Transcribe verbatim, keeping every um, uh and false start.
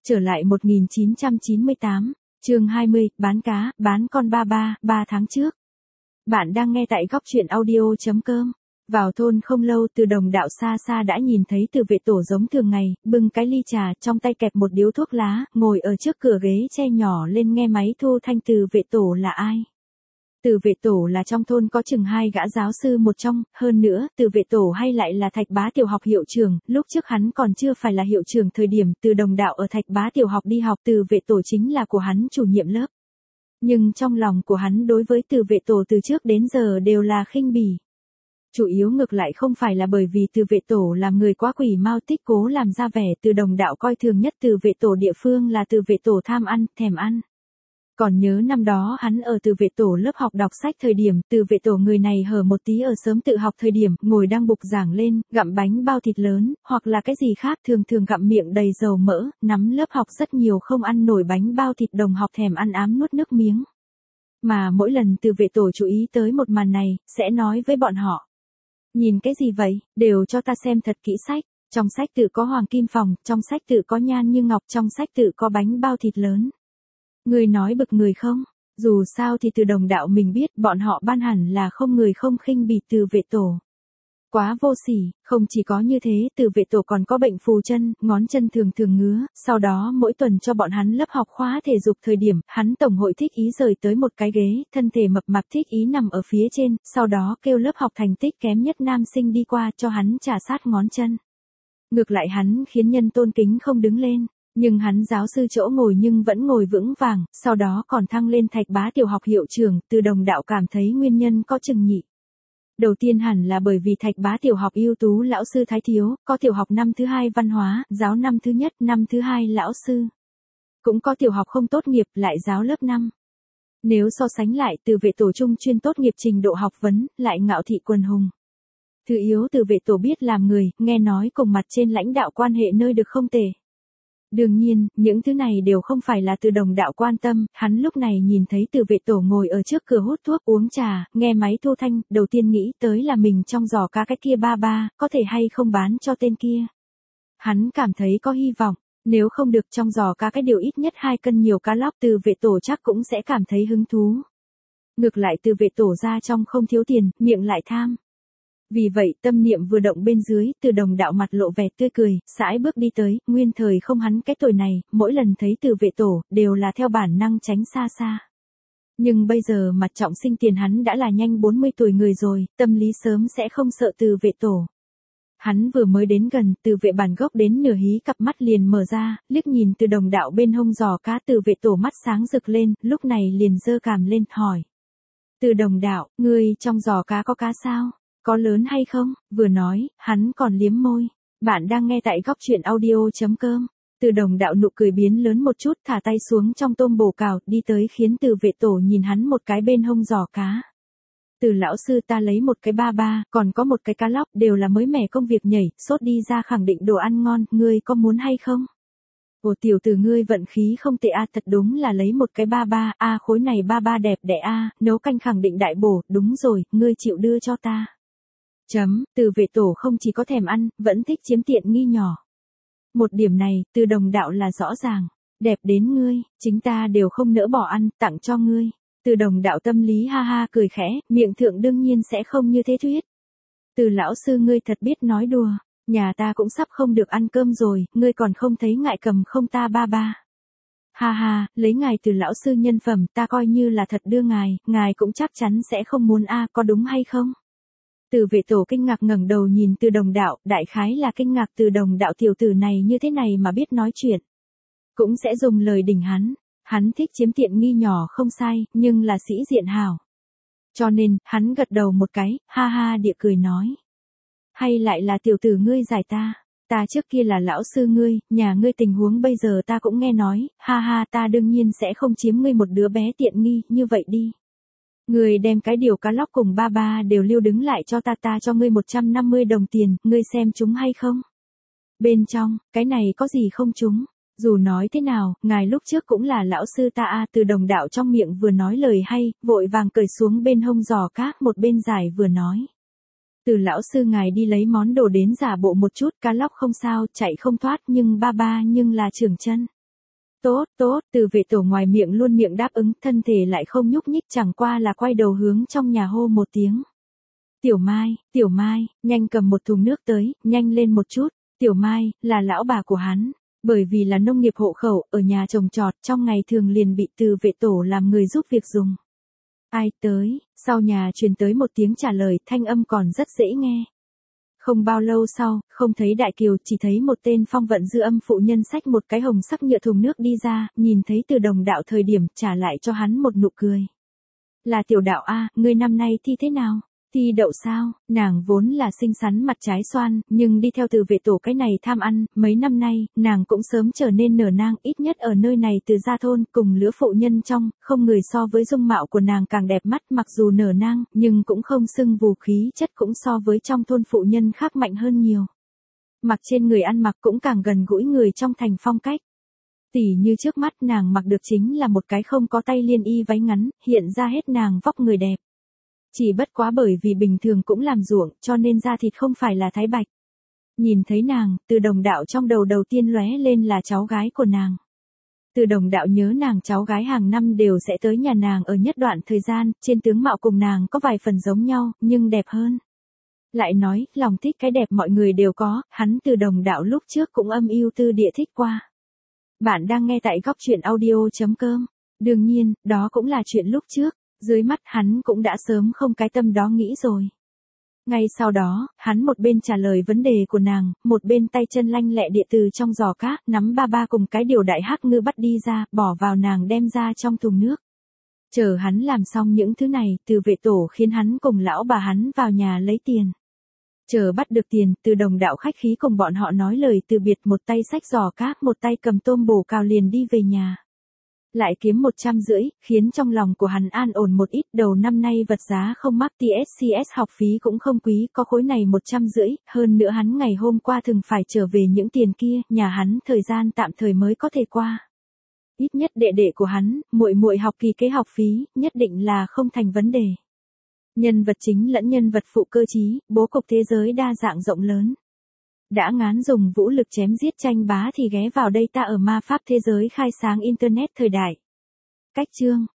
Trở lại một nghìn chín trăm chín mươi tám, chương hai mươi, bán cá, bán con ba ba, ba tháng trước. Bạn đang nghe tại góc truyện audio chấm com. Vào thôn không lâu, Từ Đồng đạo xa xa đã nhìn thấy Từ Vệ Tổ giống thường ngày, bưng cái ly trà, trong tay kẹp một điếu thuốc lá, ngồi ở trước cửa ghế tre nhỏ lên nghe máy thu thanh. Từ Vệ Tổ là ai? Từ Vệ Tổ là trong thôn có chừng hai gã giáo sư một trong, hơn nữa, Từ Vệ Tổ hay lại là Thạch Bá tiểu học hiệu trưởng, lúc trước hắn còn chưa phải là hiệu trưởng thời điểm Từ Đồng đạo ở Thạch Bá tiểu học đi học, Từ Vệ Tổ chính là của hắn chủ nhiệm lớp. Nhưng trong lòng của hắn đối với Từ Vệ Tổ từ trước đến giờ đều là khinh bỉ. Chủ yếu ngược lại không phải là bởi vì Từ Vệ Tổ làm người quá quỷ mau tích cố làm ra vẻ. Từ Đồng đạo coi thường nhất Từ Vệ Tổ địa phương là Từ Vệ Tổ tham ăn, thèm ăn. Còn nhớ năm đó hắn ở Từ Vệ Tổ lớp học đọc sách thời điểm, Từ Vệ Tổ người này hở một tí ở sớm tự học thời điểm, ngồi đang bục giảng lên, gặm bánh bao thịt lớn, hoặc là cái gì khác, thường thường gặm miệng đầy dầu mỡ, nắm lớp học rất nhiều không ăn nổi bánh bao thịt, đồng học thèm ăn ám nuốt nước miếng. Mà mỗi lần Từ Vệ Tổ chú ý tới một màn này, sẽ nói với bọn họ: nhìn cái gì vậy, đều cho ta xem thật kỹ sách, trong sách tự có Hoàng Kim Phòng, trong sách tự có Nhan Như Ngọc, trong sách tự có bánh bao thịt lớn. Người nói bực người không? Dù sao thì Từ Đồng đạo mình biết bọn họ ban hẳn là không người không khinh bỉ Từ Vệ Tổ. Quá vô sỉ, không chỉ có như thế, Từ Vệ Tổ còn có bệnh phù chân, ngón chân thường thường ngứa, sau đó mỗi tuần cho bọn hắn lớp học khóa thể dục thời điểm, hắn tổng hội thích ý rời tới một cái ghế, thân thể mập mạp thích ý nằm ở phía trên, sau đó kêu lớp học thành tích kém nhất nam sinh đi qua cho hắn trà sát ngón chân. Ngược lại hắn khiến nhân tôn kính không đứng lên. Nhưng hắn giáo sư chỗ ngồi nhưng vẫn ngồi vững vàng, sau đó còn thăng lên Thạch Bá tiểu học hiệu trưởng. Từ Đồng đạo cảm thấy nguyên nhân có chừng nhị. Đầu tiên hẳn là bởi vì Thạch Bá tiểu học ưu tú lão sư thái thiếu, có tiểu học năm thứ hai văn hóa, giáo năm thứ nhất, năm thứ hai lão sư. Cũng có tiểu học không tốt nghiệp, lại giáo lớp năm. Nếu so sánh lại, Từ Vệ Tổ trung chuyên tốt nghiệp trình độ học vấn, lại ngạo thị quần hùng. Thứ yếu, Từ Vệ Tổ biết làm người, nghe nói cùng mặt trên lãnh đạo quan hệ nơi được không tệ. Đương nhiên, những thứ này đều không phải là Từ Đồng đạo quan tâm, hắn lúc này nhìn thấy Từ Vệ Tổ ngồi ở trước cửa hút thuốc uống trà, nghe máy thu thanh, đầu tiên nghĩ tới là mình trong giò cá cái kia ba ba, có thể hay không bán cho tên kia. Hắn cảm thấy có hy vọng, nếu không được trong giò cá cái điều ít nhất hai cân nhiều cá lóc, Từ Vệ Tổ chắc cũng sẽ cảm thấy hứng thú. Ngược lại Từ Vệ Tổ ra trong không thiếu tiền, miệng lại tham. Vì vậy tâm niệm vừa động bên dưới, Từ Đồng đạo mặt lộ vẻ tươi cười, sải bước đi tới, nguyên thời không hắn cái tuổi này, mỗi lần thấy Từ Vệ Tổ, đều là theo bản năng tránh xa xa. Nhưng bây giờ mặt trọng sinh tiền hắn đã là nhanh bốn mươi tuổi người rồi, tâm lý sớm sẽ không sợ Từ Vệ Tổ. Hắn vừa mới đến gần, Từ Vệ bản gốc đến nửa hí cặp mắt liền mở ra, liếc nhìn Từ Đồng đạo bên hông giò cá. Từ Vệ Tổ mắt sáng rực lên, lúc này liền giơ cằm lên, hỏi: Từ Đồng đạo, ngươi trong giò cá có cá sao? Có lớn hay không? Vừa nói, hắn còn liếm môi. Bạn đang nghe tại góc truyện audio chấm com. Từ Đồng đạo nụ cười biến lớn một chút, thả tay xuống trong tôm bổ cào, đi tới khiến Từ Vệ Tổ nhìn hắn một cái bên hông giò cá. Từ lão sư, ta lấy một cái ba ba, còn có một cái cá lóc, đều là mới mẻ công việc nhảy, sốt đi ra khẳng định đồ ăn ngon, ngươi có muốn hay không? Ồ tiểu tử ngươi vận khí không tệ a, à, thật đúng là lấy một cái ba ba, a à, khối này ba ba đẹp đẽ a, à, nấu canh khẳng định đại bổ, đúng rồi, ngươi chịu đưa cho ta. Chấm, Từ Vệ Tổ không chỉ có thèm ăn, vẫn thích chiếm tiện nghi nhỏ. Một điểm này, Từ Đồng đạo là rõ ràng. Đẹp đến ngươi, chính ta đều không nỡ bỏ ăn, tặng cho ngươi. Từ Đồng đạo tâm lý ha ha cười khẽ, miệng thượng đương nhiên sẽ không như thế thuyết. Từ lão sư ngươi thật biết nói đùa, nhà ta cũng sắp không được ăn cơm rồi, ngươi còn không thấy ngại cầm không ta ba ba. Ha ha, lấy ngài Từ lão sư nhân phẩm, ta coi như là thật đưa ngài, ngài cũng chắc chắn sẽ không muốn a, có đúng hay không? Từ Vệ Tổ kinh ngạc ngẩng đầu nhìn Từ Đồng đạo, đại khái là kinh ngạc Từ Đồng đạo tiểu tử này như thế này mà biết nói chuyện. Cũng sẽ dùng lời đỉnh hắn, hắn thích chiếm tiện nghi nhỏ không sai, nhưng là sĩ diện hảo. Cho nên, hắn gật đầu một cái, ha ha địa cười nói. Hay lại là tiểu tử ngươi giải ta, ta trước kia là lão sư ngươi, nhà ngươi tình huống bây giờ ta cũng nghe nói, ha ha ta đương nhiên sẽ không chiếm ngươi một đứa bé tiện nghi, như vậy đi. Ngươi đem cái điều cá lóc cùng ba ba đều lưu đứng lại cho ta, ta cho ngươi một trăm năm mươi đồng tiền, ngươi xem chúng hay không? Bên trong, cái này có gì không chúng? Dù nói thế nào, ngài lúc trước cũng là lão sư ta a. Từ Đồng đạo trong miệng vừa nói lời hay, vội vàng cởi xuống bên hông giò cá, một bên giải vừa nói. Từ lão sư ngài đi lấy món đồ đến giả bộ một chút, cá lóc không sao, chạy không thoát, nhưng ba ba nhưng là trưởng chân. Tốt, tốt, Từ Vệ Tổ ngoài miệng luôn miệng đáp ứng, thân thể lại không nhúc nhích, chẳng qua là quay đầu hướng trong nhà hô một tiếng. Tiểu Mai, Tiểu Mai, nhanh cầm một thùng nước tới, nhanh lên một chút. Tiểu Mai, là lão bà của hắn, bởi vì là nông nghiệp hộ khẩu, ở nhà trồng trọt, trong ngày thường liền bị Từ Vệ Tổ làm người giúp việc dùng. Ai tới, sau nhà truyền tới một tiếng trả lời, thanh âm còn rất dễ nghe. Không bao lâu sau, không thấy Đại Kiều, chỉ thấy một tên phong vận dư âm phụ nhân xách một cái hồng sắc nhựa thùng nước đi ra, nhìn thấy Từ Đồng Đạo thời điểm, trả lại cho hắn một nụ cười. Là Tiểu Đạo a, ngươi năm nay thi thế nào? Thi đậu sao? Nàng vốn là xinh xắn mặt trái xoan, nhưng đi theo Từ Vệ Tổ cái này tham ăn, mấy năm nay, nàng cũng sớm trở nên nở nang, ít nhất ở nơi này Từ gia thôn, cùng lứa phụ nhân trong, không người so với dung mạo của nàng càng đẹp mắt, mặc dù nở nang, nhưng cũng không sưng vù, khí chất cũng so với trong thôn phụ nhân khác mạnh hơn nhiều. Mặc trên người ăn mặc cũng càng gần gũi người trong thành phong cách. Tỉ như trước mắt nàng mặc được chính là một cái không có tay liên y váy ngắn, hiện ra hết nàng vóc người đẹp. Chỉ bất quá bởi vì bình thường cũng làm ruộng, cho nên da thịt không phải là thái bạch. Nhìn thấy nàng, Từ Đồng Đạo trong đầu đầu tiên lóe lên là cháu gái của nàng. Từ Đồng Đạo nhớ nàng cháu gái hàng năm đều sẽ tới nhà nàng ở nhất đoạn thời gian, trên tướng mạo cùng nàng có vài phần giống nhau, nhưng đẹp hơn. Lại nói, lòng thích cái đẹp mọi người đều có, hắn Từ Đồng Đạo lúc trước cũng âm yêu tư địa thích qua. Bạn đang nghe tại góc truyện audio chấm com. Đương nhiên, đó cũng là chuyện lúc trước. Dưới mắt hắn cũng đã sớm không cái tâm đó nghĩ rồi. Ngay sau đó, hắn một bên trả lời vấn đề của nàng, một bên tay chân lanh lẹ địa từ trong giò cá, nắm ba ba cùng cái điều đại hắc ngư bắt đi ra, bỏ vào nàng đem ra trong thùng nước. Chờ hắn làm xong những thứ này, Từ Vệ Tổ khiến hắn cùng lão bà hắn vào nhà lấy tiền. Chờ bắt được tiền, Từ Đồng Đạo khách khí cùng bọn họ nói lời từ biệt, một tay xách giò cá, một tay cầm tôm bổ cào liền đi về nhà. Lại kiếm một trăm rưỡi, khiến trong lòng của hắn an ổn một ít, đầu năm nay vật giá không mắc, tê ét xê ét học phí cũng không quý, có khối này một trăm rưỡi, hơn nữa hắn ngày hôm qua thường phải trở về những tiền kia, nhà hắn thời gian tạm thời mới có thể qua. Ít nhất đệ đệ của hắn, muội muội học kỳ kế học phí, nhất định là không thành vấn đề. Nhân vật chính lẫn nhân vật phụ cơ trí, bố cục thế giới đa dạng rộng lớn. Đã ngán dùng vũ lực chém giết tranh bá thì ghé vào đây ta ở ma pháp thế giới khai sáng internet thời đại. Cách chương